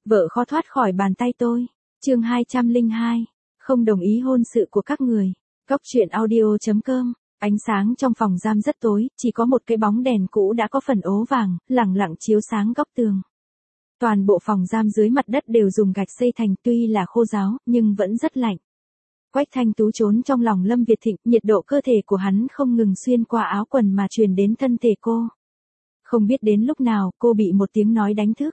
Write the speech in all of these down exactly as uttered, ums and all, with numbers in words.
Vợ khó thoát khỏi bàn tay tôi. Chương hai trăm lẻ hai. Không đồng ý hôn sự của các người. Góc truyện audio chấm com. Ánh sáng trong phòng giam rất tối, chỉ có một cái bóng đèn cũ đã có phần ố vàng, lẳng lặng chiếu sáng góc tường. Toàn bộ phòng giam dưới mặt đất đều dùng gạch xây thành, tuy là khô ráo, nhưng vẫn rất lạnh. Quách Thanh Tú trốn trong lòng Lâm Việt Thịnh, nhiệt độ cơ thể của hắn không ngừng xuyên qua áo quần mà truyền đến thân thể cô. Không biết đến lúc nào, cô bị một tiếng nói đánh thức.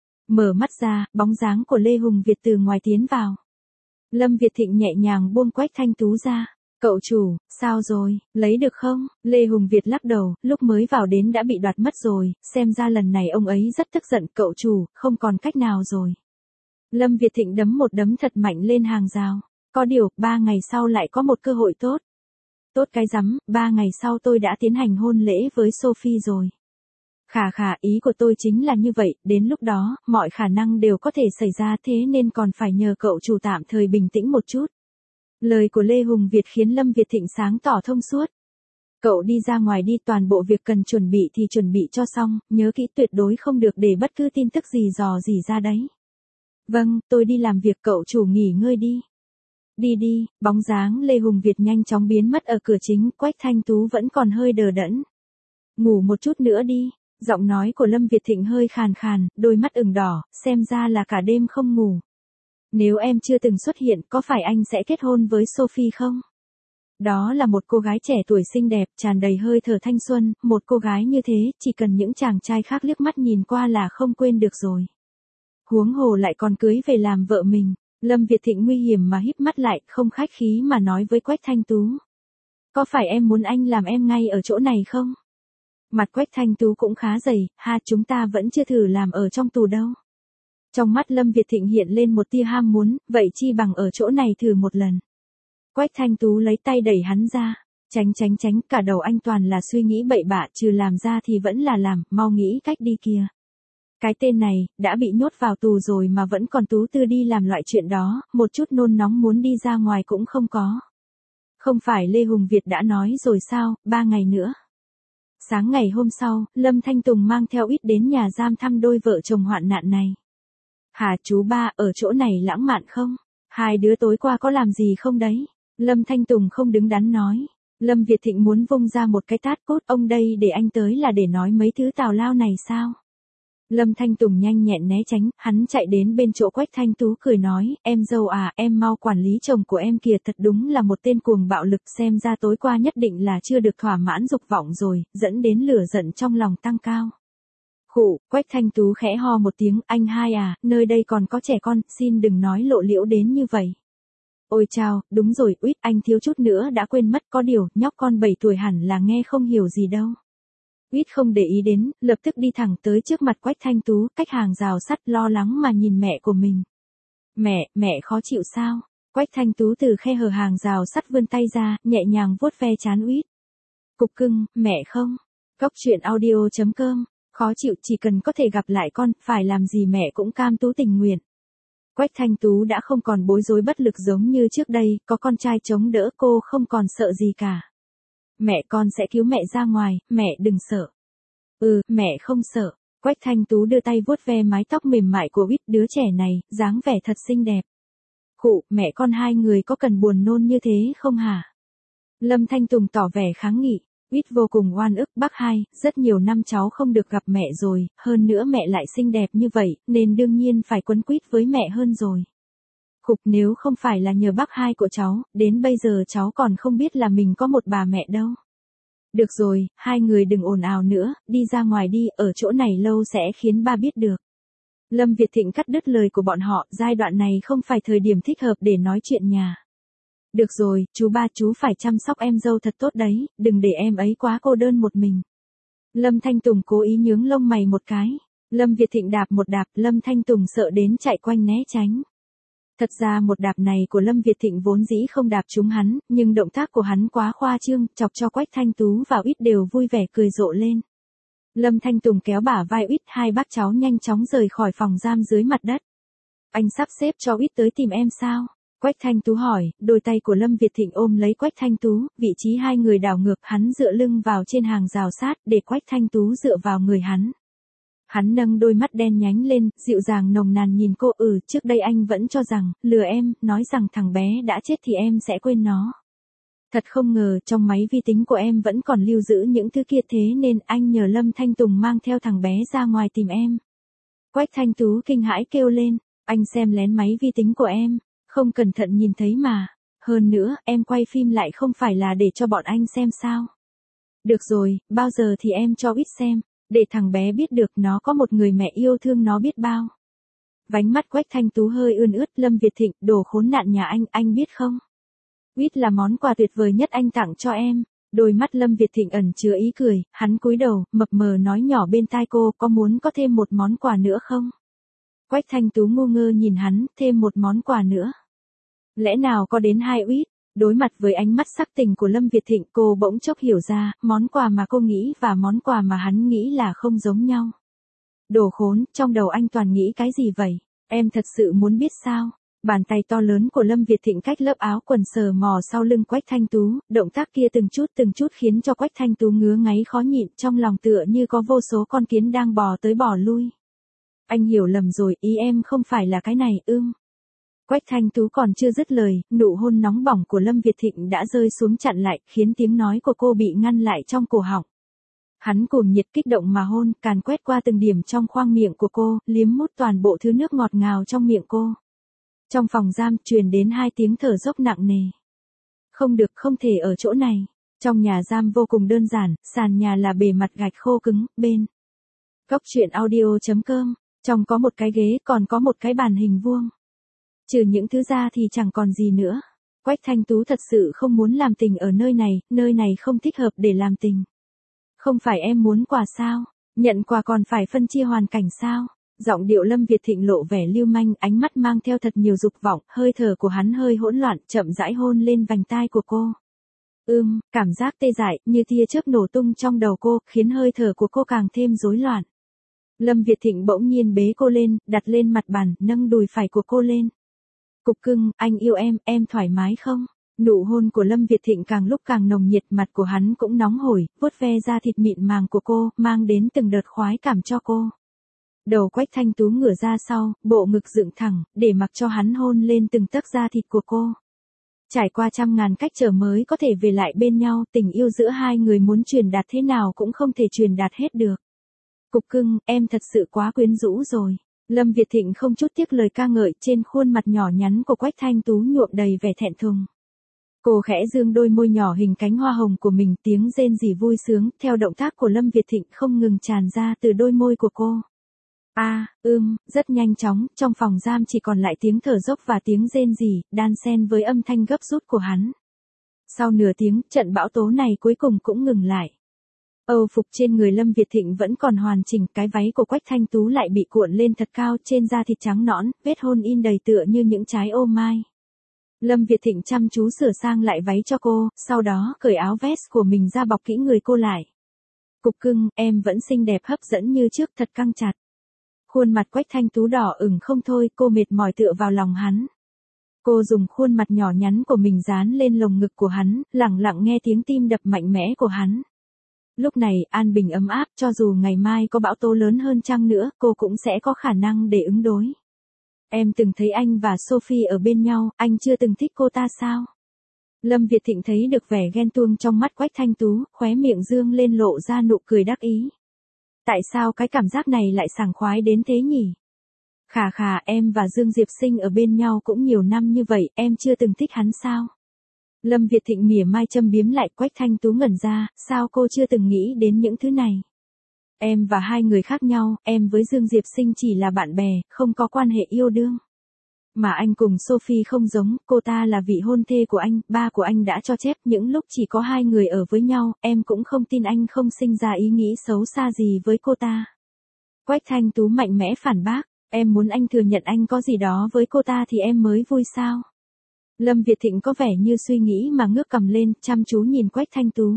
Mở mắt ra, bóng dáng của Lê Hùng Việt từ ngoài tiến vào. Lâm Việt Thịnh nhẹ nhàng buông Quách Thanh Tú ra. Cậu chủ, sao rồi, lấy được không? Lê Hùng Việt lắc đầu, lúc mới vào đến đã bị đoạt mất rồi, xem ra lần này ông ấy rất tức giận. Cậu chủ, không còn cách nào rồi. Lâm Việt Thịnh đấm một đấm thật mạnh lên hàng rào. Có điều, ba ngày sau lại có một cơ hội tốt. Tốt cái rắm, ba ngày sau tôi đã tiến hành hôn lễ với Sophie rồi. Khà khà, ý của tôi chính là như vậy, đến lúc đó, mọi khả năng đều có thể xảy ra, thế nên còn phải nhờ cậu chủ tạm thời bình tĩnh một chút. Lời của Lê Hùng Việt khiến Lâm Việt Thịnh sáng tỏ thông suốt. Cậu đi ra ngoài đi, toàn bộ việc cần chuẩn bị thì chuẩn bị cho xong, nhớ kỹ tuyệt đối không được để bất cứ tin tức gì dò dỉ ra đấy. Vâng, tôi đi làm việc, cậu chủ nghỉ ngơi đi. Đi đi, bóng dáng Lê Hùng Việt nhanh chóng biến mất ở cửa chính, Quách Thanh Tú vẫn còn hơi đờ đẫn. Ngủ một chút nữa đi. Giọng nói của Lâm Việt Thịnh hơi khàn khàn, đôi mắt ửng đỏ, xem ra là cả đêm không ngủ. Nếu em chưa từng xuất hiện, có phải anh sẽ kết hôn với Sophie không? Đó là một cô gái trẻ tuổi xinh đẹp, tràn đầy hơi thở thanh xuân, một cô gái như thế, chỉ cần những chàng trai khác liếc mắt nhìn qua là không quên được rồi. Huống hồ lại còn cưới về làm vợ mình. Lâm Việt Thịnh nguy hiểm mà híp mắt lại, không khách khí mà nói với Quách Thanh Tú. Có phải em muốn anh làm em ngay ở chỗ này không? Mặt Quách Thanh Tú cũng khá dày, ha, chúng ta vẫn chưa thử làm ở trong tù đâu. Trong mắt Lâm Việt Thịnh hiện lên một tia ham muốn, vậy chi bằng ở chỗ này thử một lần. Quách Thanh Tú lấy tay đẩy hắn ra, tránh tránh tránh, cả đầu anh toàn là suy nghĩ bậy bạ, trừ làm ra thì vẫn là làm, mau nghĩ cách đi kìa. Cái tên này, đã bị nhốt vào tù rồi mà vẫn còn tú tư đi làm loại chuyện đó, một chút nôn nóng muốn đi ra ngoài cũng không có. Không phải Lê Hùng Việt đã nói rồi sao, ba ngày nữa. Sáng ngày hôm sau, Lâm Thanh Tùng mang theo Ít đến nhà giam thăm đôi vợ chồng hoạn nạn này. Hả chú ba, ở chỗ này lãng mạn không? Hai đứa tối qua có làm gì không đấy? Lâm Thanh Tùng không đứng đắn nói. Lâm Việt Thịnh muốn vung ra một cái tát cốt, ông đây để anh tới là để nói mấy thứ tào lao này sao? Lâm Thanh Tùng nhanh nhẹn né tránh, hắn chạy đến bên chỗ Quách Thanh Tú cười nói, em dâu à, em mau quản lý chồng của em kìa, thật đúng là một tên cuồng bạo lực, xem ra tối qua nhất định là chưa được thỏa mãn dục vọng rồi, dẫn đến lửa giận trong lòng tăng cao. Khụ, Quách Thanh Tú khẽ ho một tiếng, anh hai à, nơi đây còn có trẻ con, xin đừng nói lộ liễu đến như vậy. Ôi chao, đúng rồi, Uýt, anh thiếu chút nữa đã quên mất, có điều, nhóc con bảy tuổi hẳn là nghe không hiểu gì đâu. Uýt không để ý đến, lập tức đi thẳng tới trước mặt Quách Thanh Tú, cách hàng rào sắt, lo lắng mà nhìn mẹ của mình. Mẹ, mẹ khó chịu sao? Quách Thanh Tú từ khe hở hàng rào sắt vươn tay ra, nhẹ nhàng vuốt ve trán Uýt. Cục cưng, mẹ không? Góc truyện audio chấm com. Khó chịu, chỉ cần có thể gặp lại con, phải làm gì mẹ cũng cam tú tình nguyện. Quách Thanh Tú đã không còn bối rối bất lực giống như trước đây, có con trai chống đỡ cô không còn sợ gì cả. Mẹ, con sẽ cứu mẹ ra ngoài, mẹ đừng sợ. Ừ, mẹ không sợ. Quách Thanh Tú đưa tay vuốt ve mái tóc mềm mại của Uýt, đứa trẻ này, dáng vẻ thật xinh đẹp. Khụ, mẹ con hai người có cần buồn nôn như thế không hả? Lâm Thanh Tùng tỏ vẻ kháng nghị. Uýt vô cùng oan ức, bác hai, rất nhiều năm cháu không được gặp mẹ rồi, hơn nữa mẹ lại xinh đẹp như vậy, nên đương nhiên phải quấn quýt với mẹ hơn rồi. Khục, nếu không phải là nhờ bác hai của cháu, đến bây giờ cháu còn không biết là mình có một bà mẹ đâu. Được rồi, hai người đừng ồn ào nữa, đi ra ngoài đi, ở chỗ này lâu sẽ khiến ba biết được. Lâm Việt Thịnh cắt đứt lời của bọn họ, giai đoạn này không phải thời điểm thích hợp để nói chuyện nhà. Được rồi, chú ba, chú phải chăm sóc em dâu thật tốt đấy, đừng để em ấy quá cô đơn một mình. Lâm Thanh Tùng cố ý nhướng lông mày một cái. Lâm Việt Thịnh đạp một đạp, Lâm Thanh Tùng sợ đến chạy quanh né tránh. Thật ra một đạp này của Lâm Việt Thịnh vốn dĩ không đạp trúng hắn, nhưng động tác của hắn quá khoa trương, chọc cho Quách Thanh Tú và Uýt đều vui vẻ cười rộ lên. Lâm Thanh Tùng kéo bả vai Uýt, hai bác cháu nhanh chóng rời khỏi phòng giam dưới mặt đất. Anh sắp xếp cho Uýt tới tìm em sao? Quách Thanh Tú hỏi, đôi tay của Lâm Việt Thịnh ôm lấy Quách Thanh Tú, vị trí hai người đảo ngược, hắn dựa lưng vào trên hàng rào sát, để Quách Thanh Tú dựa vào người hắn. Hắn nâng đôi mắt đen nhánh lên, dịu dàng nồng nàn nhìn cô. Ừ, trước đây anh vẫn cho rằng, lừa em, nói rằng thằng bé đã chết thì em sẽ quên nó. Thật không ngờ, trong máy vi tính của em vẫn còn lưu giữ những thứ kia, thế nên anh nhờ Lâm Thanh Tùng mang theo thằng bé ra ngoài tìm em. Quách Thanh Tú kinh hãi kêu lên, anh xem lén máy vi tính của em, không cẩn thận nhìn thấy mà. Hơn nữa, em quay phim lại không phải là để cho bọn anh xem sao. Được rồi, bao giờ thì em cho ít xem, để thằng bé biết được nó có một người mẹ yêu thương nó biết bao. Vánh mắt Quách Thanh Tú hơi ươn ướt. Lâm Việt Thịnh, đồ khốn nạn nhà anh, anh biết không? Quýt là món quà tuyệt vời nhất anh tặng cho em. Đôi mắt Lâm Việt Thịnh ẩn chứa ý cười, hắn cúi đầu, mập mờ nói nhỏ bên tai cô, có muốn có thêm một món quà nữa không? Quách Thanh Tú ngu ngơ nhìn hắn, thêm một món quà nữa. Lẽ nào có đến hai quýt? Đối mặt với ánh mắt sắc tình của Lâm Việt Thịnh, cô bỗng chốc hiểu ra, món quà mà cô nghĩ và món quà mà hắn nghĩ là không giống nhau. Đồ khốn, trong đầu anh toàn nghĩ cái gì vậy? Em thật sự muốn biết sao? Bàn tay to lớn của Lâm Việt Thịnh cách lớp áo quần sờ mò sau lưng Quách Thanh Tú, động tác kia từng chút từng chút khiến cho Quách Thanh Tú ngứa ngáy khó nhịn, trong lòng tựa như có vô số con kiến đang bò tới bò lui. Anh hiểu lầm rồi, ý em không phải là cái này, ưm. Quách Thanh Tú còn chưa dứt lời, nụ hôn nóng bỏng của Lâm Việt Thịnh đã rơi xuống chặn lại, khiến tiếng nói của cô bị ngăn lại trong cổ họng. Hắn cuồng nhiệt kích động mà hôn, càn quét qua từng điểm trong khoang miệng của cô, liếm mút toàn bộ thứ nước ngọt ngào trong miệng cô. Trong phòng giam truyền đến hai tiếng thở dốc nặng nề. Không được, không thể ở chỗ này. Trong nhà giam vô cùng đơn giản, sàn nhà là bề mặt gạch khô cứng, bên góc truyện audio chấm com, trong có một cái ghế, còn có một cái bàn hình vuông. Trừ những thứ ra thì chẳng còn gì nữa. Quách Thanh Tú thật sự không muốn làm tình ở nơi này, nơi này không thích hợp để làm tình. Không phải em muốn quà sao? Nhận quà còn phải phân chia hoàn cảnh sao? Giọng điệu Lâm Việt Thịnh lộ vẻ lưu manh, ánh mắt mang theo thật nhiều dục vọng, hơi thở của hắn hơi hỗn loạn, chậm rãi hôn lên vành tai của cô. Ưm, cảm giác tê dại, như tia chớp nổ tung trong đầu cô, khiến hơi thở của cô càng thêm rối loạn. Lâm Việt Thịnh bỗng nhiên bế cô lên, đặt lên mặt bàn, nâng đùi phải của cô lên. Cục cưng, anh yêu em, em thoải mái không? Nụ hôn của Lâm Việt Thịnh càng lúc càng nồng nhiệt, mặt của hắn cũng nóng hổi, vuốt ve da thịt mịn màng của cô, mang đến từng đợt khoái cảm cho cô. Đầu Quách Thanh Tú ngửa ra sau, bộ ngực dựng thẳng, để mặc cho hắn hôn lên từng tấc da thịt của cô. Trải qua trăm ngàn cách trở mới có thể về lại bên nhau, tình yêu giữa hai người muốn truyền đạt thế nào cũng không thể truyền đạt hết được. Cục cưng, em thật sự quá quyến rũ rồi. Lâm Việt Thịnh không chút tiếc lời ca ngợi, trên khuôn mặt nhỏ nhắn của Quách Thanh Tú nhuộm đầy vẻ thẹn thùng. Cô khẽ dương đôi môi nhỏ hình cánh hoa hồng của mình, tiếng rên rỉ vui sướng, theo động tác của Lâm Việt Thịnh không ngừng tràn ra từ đôi môi của cô. A, à, ưm, rất nhanh chóng, trong phòng giam chỉ còn lại tiếng thở dốc và tiếng rên rỉ, đan xen với âm thanh gấp rút của hắn. Sau nửa tiếng, trận bão tố này cuối cùng cũng ngừng lại. Âu phục trên người Lâm Việt Thịnh vẫn còn hoàn chỉnh, cái váy của Quách Thanh Tú lại bị cuộn lên thật cao, trên da thịt trắng nõn, vết hôn in đầy tựa như những trái ô mai. Lâm Việt Thịnh chăm chú sửa sang lại váy cho cô, sau đó cởi áo vest của mình ra bọc kỹ người cô lại. Cục cưng, em vẫn xinh đẹp hấp dẫn như trước, thật căng chặt. Khuôn mặt Quách Thanh Tú đỏ ửng không thôi, cô mệt mỏi tựa vào lòng hắn. Cô dùng khuôn mặt nhỏ nhắn của mình dán lên lồng ngực của hắn, lặng lặng nghe tiếng tim đập mạnh mẽ của hắn. Lúc này, an bình ấm áp, cho dù ngày mai có bão tố lớn hơn chăng nữa, cô cũng sẽ có khả năng để ứng đối. Em từng thấy anh và Sophie ở bên nhau, anh chưa từng thích cô ta sao? Lâm Việt Thịnh thấy được vẻ ghen tuông trong mắt Quách Thanh Tú, khóe miệng dương lên lộ ra nụ cười đắc ý. Tại sao cái cảm giác này lại sảng khoái đến thế nhỉ? Khà khà, em và Dương Diệp Sinh ở bên nhau cũng nhiều năm như vậy, em chưa từng thích hắn sao? Lâm Việt Thịnh mỉa mai châm biếm lại. Quách Thanh Tú ngẩn ra, sao cô chưa từng nghĩ đến những thứ này? Em và hai người khác nhau, em với Dương Diệp Sinh chỉ là bạn bè, không có quan hệ yêu đương. Mà anh cùng Sophie không giống, cô ta là vị hôn thê của anh, ba của anh đã cho chép những lúc chỉ có hai người ở với nhau, em cũng không tin anh không sinh ra ý nghĩ xấu xa gì với cô ta. Quách Thanh Tú mạnh mẽ phản bác, em muốn anh thừa nhận anh có gì đó với cô ta thì em mới vui sao? Lâm Việt Thịnh có vẻ như suy nghĩ mà ngước cầm lên, chăm chú nhìn Quách Thanh Tú.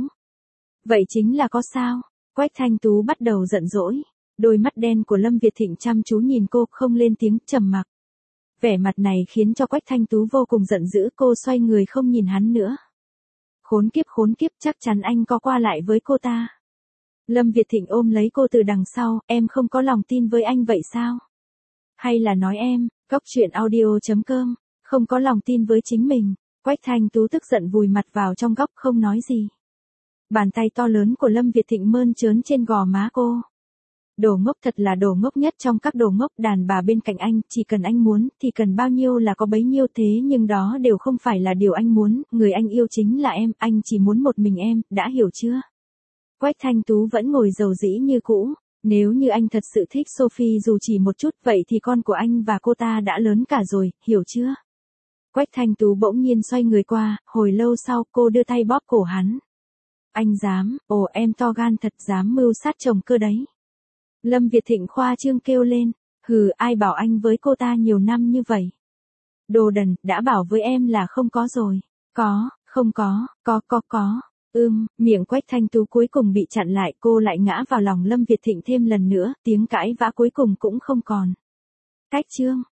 Vậy chính là có sao? Quách Thanh Tú bắt đầu giận dỗi. Đôi mắt đen của Lâm Việt Thịnh chăm chú nhìn cô, không lên tiếng, trầm mặc. Vẻ mặt này khiến cho Quách Thanh Tú vô cùng giận dữ, cô xoay người không nhìn hắn nữa. Khốn kiếp khốn kiếp, chắc chắn anh có qua lại với cô ta. Lâm Việt Thịnh ôm lấy cô từ đằng sau, em không có lòng tin với anh vậy sao? Hay là nói em, Cóc Truyện Audio chấm com, không có lòng tin với chính mình? Quách Thanh Tú tức giận vùi mặt vào trong góc không nói gì. Bàn tay to lớn của Lâm Việt Thịnh mơn trớn trên gò má cô. Đồ ngốc, thật là đồ ngốc nhất trong các đồ ngốc. Đàn bà bên cạnh anh, chỉ cần anh muốn, thì cần bao nhiêu là có bấy nhiêu, thế nhưng đó đều không phải là điều anh muốn, người anh yêu chính là em, anh chỉ muốn một mình em, đã hiểu chưa? Quách Thanh Tú vẫn ngồi dầu dĩ như cũ, nếu như anh thật sự thích Sophie dù chỉ một chút, vậy thì con của anh và cô ta đã lớn cả rồi, hiểu chưa? Quách Thanh Tú bỗng nhiên xoay người qua, hồi lâu sau cô đưa tay bóp cổ hắn. Anh dám, ồ em to gan thật, dám mưu sát chồng cơ đấy. Lâm Việt Thịnh khoa trương kêu lên, hừ, ai bảo anh với cô ta nhiều năm như vậy? Đồ đần, đã bảo với em là không có rồi. Có, không có, có có có. Ưm, miệng Quách Thanh Tú cuối cùng bị chặn lại, cô lại ngã vào lòng Lâm Việt Thịnh thêm lần nữa, tiếng cãi vã cuối cùng cũng không còn. Cách chương